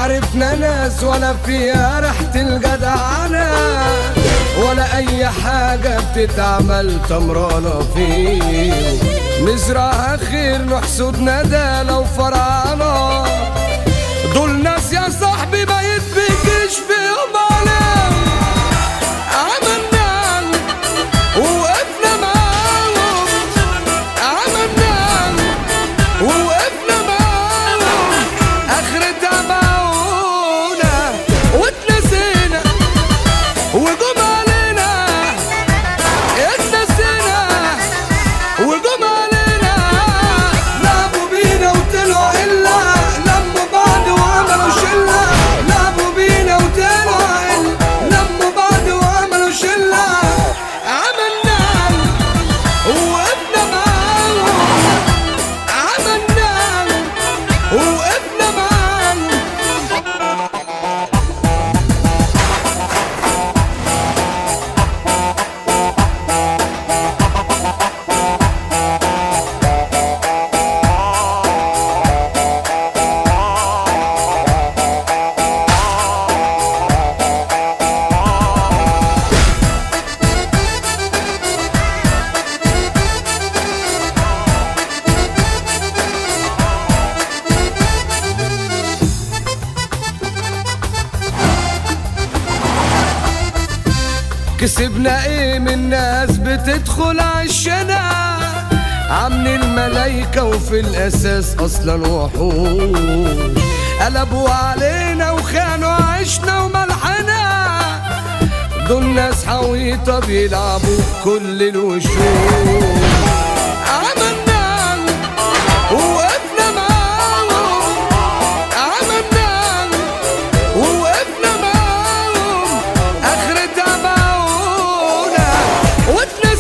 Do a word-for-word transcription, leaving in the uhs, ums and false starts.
عرفنا ناس ولا فيها ريحة الجدعنة، ولا أي حاجة بتتعمل تمرانة فيه. نزرعها خير نحصد ندالة وفرعانة، دول ناس يا صاحبي ما يتبكيش فيهم علام. عملنا ووقفنا معاهم، عملنا ووقفنا معاهم، آخرتها باعونا واتنسينا وجم علينا، اتنسينا وجم علينا. لعبوا بينا وطلعوا إلا، لموا بعض وعملوا شلة. لعبوا بينا وطلعوا إلا، لموا بعض وعملوا شلة. عملنا ووقفنا معاهم، عملنا ووقفنا معاهم. كسبنا ايه من ناس بتدخل عشنا، عامل الملايكة وفي الاساس اصلا وحوش. قلبوا علينا وخانوا عشنا وملحنا، دول ناس حويطة بيلعبوا كل الوشوش. عملنا ووقفنا معاهم، عملنا ووقفنا معاهم، آخرتها باعونا واتنسينا